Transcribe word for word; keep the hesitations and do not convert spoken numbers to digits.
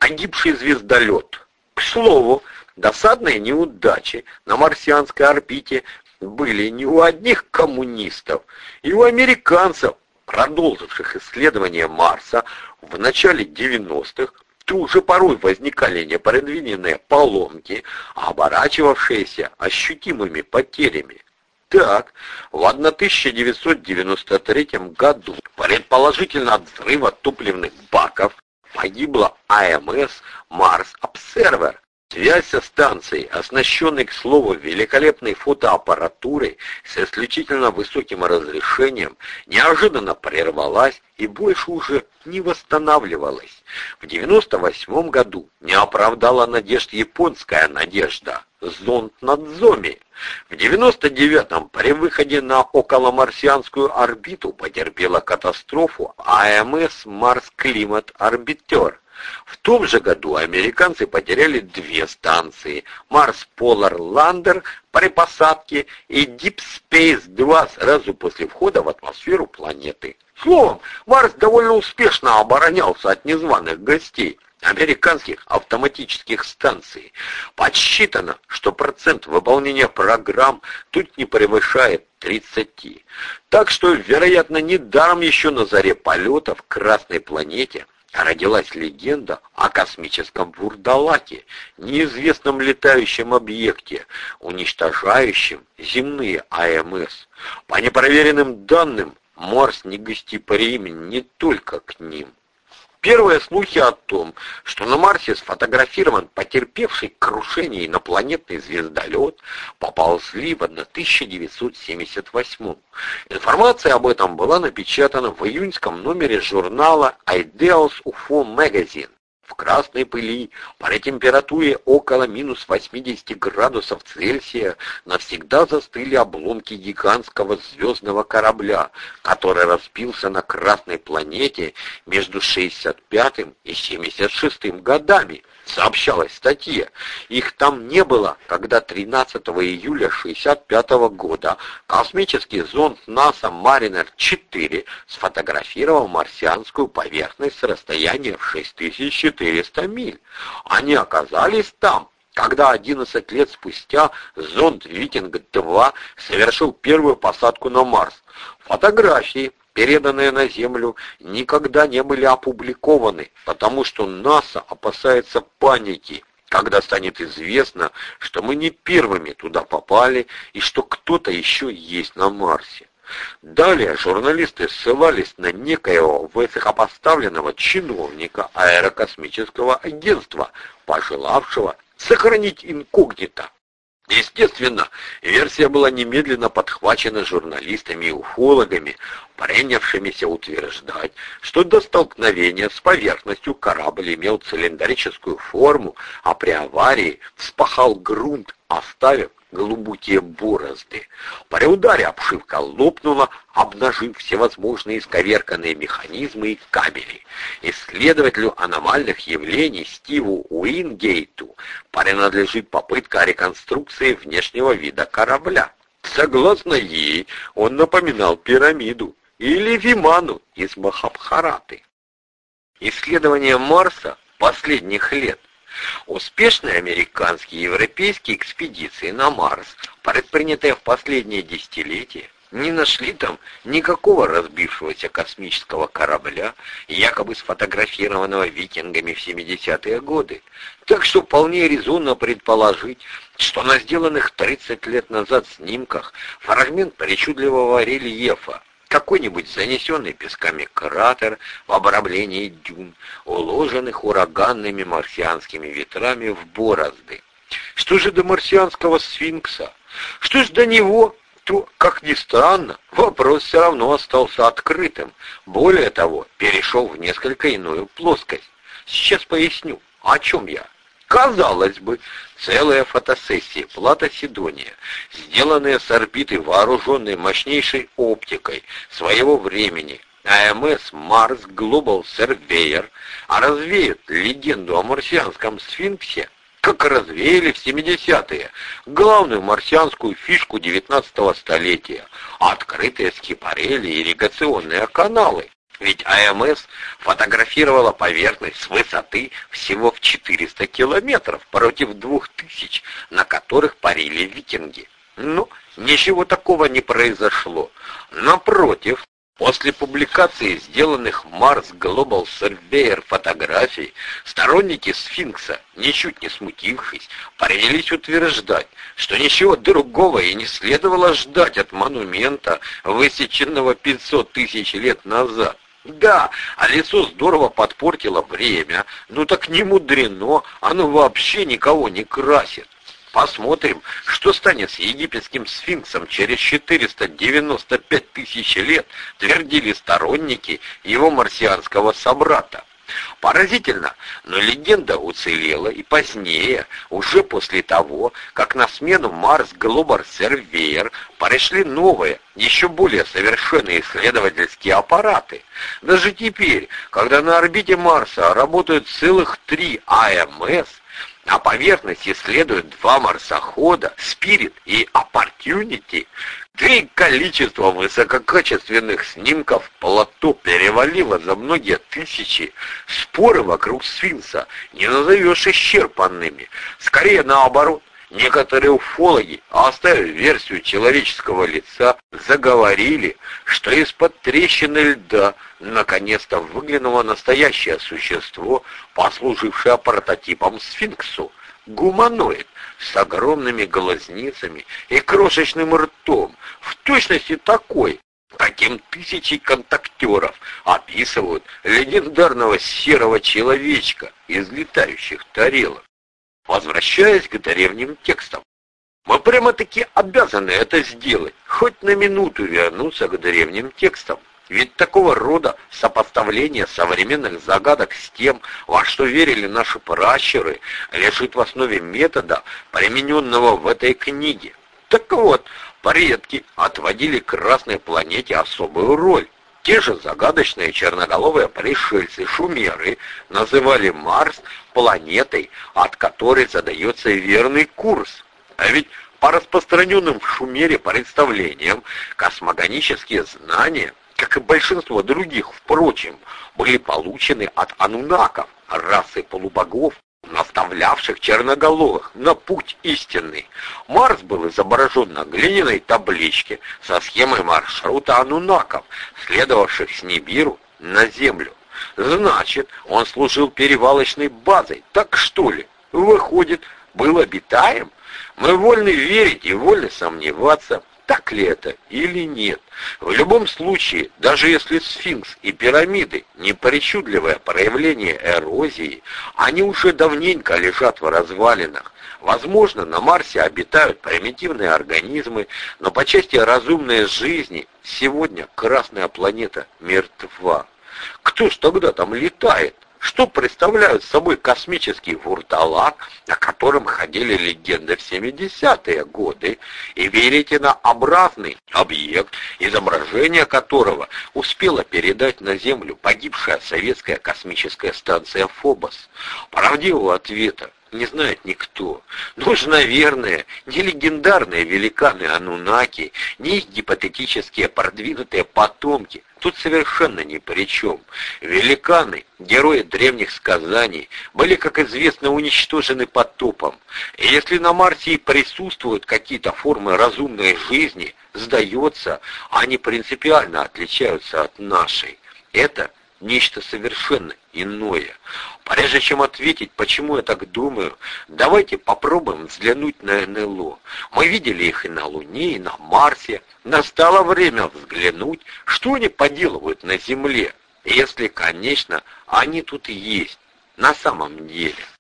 погибший звездолет. К слову, досадные неудачи на марсианской орбите были не у одних коммунистов, и у американцев, продолживших исследование Марса в начале девяностых, тут же порой возникали непредвиденные поломки, оборачивавшиеся ощутимыми потерями. Так, в тысяча девятьсот девяносто третьем году, предположительно от взрыва топливных баков, погибла А Эм Эс Марс Обсервер. Связь со станцией, оснащенной, к слову, великолепной фотоаппаратурой с исключительно высоким разрешением, неожиданно прервалась и больше уже не восстанавливалась. В девяносто восьмом году не оправдала надежд японская надежда — зонд Надзоми. В девяносто девятом при выходе на околомарсианскую орбиту потерпела катастрофу А Эм Эс Марс Климат Арбитер. В том же году американцы потеряли две станции — Марс Полар Ландер при посадке и Deep Space два сразу после входа в атмосферу планеты. Словом, Марс довольно успешно оборонялся от незваных гостей американских автоматических станций. Подсчитано, что процент выполнения программ тут не превышает тридцати. Так что, вероятно, недаром еще на заре полетов к Красной планете родилась легенда о космическом вурдалаке, неизвестном летающем объекте, уничтожающем земные А Эм Эс. По непроверенным данным, Марс негостеприимен не только к ним. Первые слухи о том, что на Марсе сфотографирован потерпевший крушение инопланетный звездолет, поползли в тысяча девятьсот семьдесят восьмом. Информация об этом была напечатана в июньском номере журнала Ideals эф о Magazine. В красной пыли, при температуре около минус восьмидесяти градусов Цельсия, навсегда застыли обломки гигантского звездного корабля, который разбился на Красной планете между шестьдесят пятым и семьдесят шестым годами, сообщалось в статье. Их там не было, когда тринадцатого июля шестьдесят пятого года космический зонд НАСА Маринер четыре сфотографировал марсианскую поверхность с расстояния в шесть тысяч четыреста миль. Они оказались там, когда одиннадцать лет спустя зонд Викинг два совершил первую посадку на Марс. Фотографии, переданные на Землю, никогда не были опубликованы, потому что НАСА опасается паники, когда станет известно, что мы не первыми туда попали и что кто-то еще есть на Марсе. Далее журналисты ссылались на некоего высокопоставленного чиновника аэрокосмического агентства, пожелавшего сохранить инкогнито. Естественно, версия была немедленно подхвачена журналистами и уфологами, принявшимися утверждать, что до столкновения с поверхностью корабль имел цилиндрическую форму, а при аварии вспахал грунт, оставив глубокие борозды. При ударе обшивка лопнула, обнажив всевозможные исковерканные механизмы и кабели. Исследователю аномальных явлений Стиву Уингейту принадлежит попытка реконструкции внешнего вида корабля. Согласно ей, он напоминал пирамиду или Виману из Махабхараты. Исследования Марса последних лет. Успешные американские и европейские экспедиции на Марс, предпринятые в последние десятилетия, не нашли там никакого разбившегося космического корабля, якобы сфотографированного викингами в семидесятые годы. Так что вполне резонно предположить, что на сделанных тридцать лет назад снимках фрагмент причудливого рельефа, какой-нибудь занесенный песками кратер в обрамлении дюн, уложенных ураганными марсианскими ветрами в борозды. Что же до марсианского сфинкса? Что ж до него? То, как ни странно, вопрос все равно остался открытым. Более того, перешел в несколько иную плоскость. Сейчас поясню, о чем я. Казалось бы, целая фотосессия Плато Сидония, сделанная с орбиты, вооруженной мощнейшей оптикой своего времени, А Эм Эс Mars Global Surveyor, а развеют легенду о марсианском сфинксе, как развеяли в семидесятые главную марсианскую фишку девятнадцатого столетия — открытые скипарели и ирригационные каналы. Ведь АМС фотографировала поверхность с высоты всего в четыреста километров против двух тысяч, на которых парили викинги. Ну, ничего такого не произошло. Напротив, после публикации сделанных Mars Global Surveyor фотографий, сторонники Сфинкса, ничуть не смутившись, принялись утверждать, что ничего другого и не следовало ждать от монумента, высеченного пятьсот тысяч лет назад. Да, а лицо здорово подпортило время, ну так не мудрено, оно вообще никого не красит. Посмотрим, что станет с египетским сфинксом через четыреста девяносто пять тысяч лет, твердили сторонники его марсианского собрата. Поразительно, но легенда уцелела и позднее, уже после того, как на смену Mars Global Surveyor пришли новые, еще более совершенные исследовательские аппараты. Даже теперь, когда на орбите Марса работают целых три АМС, на поверхности исследуют два марсохода, Spirit и Opportunity, да и количество высококачественных снимков плато перевалило за многие тысячи. Споры вокруг сфинкса не назовешь исчерпанными. Скорее наоборот, некоторые уфологи, оставив версию человеческого лица, заговорили, что из-под трещины льда наконец-то выглянуло настоящее существо, послужившее прототипом сфинксу. Гуманоид с огромными глазницами и крошечным ртом, в точности такой, каким тысячи контактеров описывают легендарного серого человечка из летающих тарелок. Возвращаясь к древним текстам, мы прямо-таки обязаны это сделать, хоть на минуту вернуться к древним текстам. Ведь такого рода сопоставление современных загадок с тем, во что верили наши пращуры, лежит в основе метода, примененного в этой книге. Так вот, предки отводили Красной планете особую роль. Те же загадочные черноголовые пришельцы шумеры называли Марс планетой, от которой задается верный курс. А ведь по распространенным в Шумере представлениям, космогонические знания, как и большинство других, впрочем, были получены от анунаков, расы полубогов, наставлявших черноголовых на путь истинный. Марс был изображен на глиняной табличке со схемой маршрута анунаков, следовавших с Нибиру на Землю. Значит, он служил перевалочной базой, так что ли? Выходит, был обитаем? Мы вольны верить и вольны сомневаться, так ли это или нет. В любом случае, даже если сфинкс и пирамиды не причудливое проявление эрозии, они уже давненько лежат в развалинах. Возможно, на Марсе обитают примитивные организмы, но по части разумной жизни сегодня Красная планета мертва. Кто ж тогда там летает? Что представляют собой космический вурдалак, о котором ходили легенды в семидесятые годы, и верите на образный объект, изображение которого успела передать на Землю погибшая советская космическая станция «Фобос»? Правдивого ответа не знает никто. Но уж, наверное, не легендарные великаны Анунаки, ни их гипотетические продвинутые потомки тут совершенно ни при чем. Великаны, герои древних сказаний, были, как известно, уничтожены потопом. И если на Марсе и присутствуют какие-то формы разумной жизни, сдается, они принципиально отличаются от нашей. Это нечто совершенно иное. Прежде чем ответить, почему я так думаю, давайте попробуем взглянуть на эн эл о. Мы видели их и на Луне, и на Марсе. Настало время взглянуть, что они поделывают на Земле, если, конечно, они тут и есть на самом деле.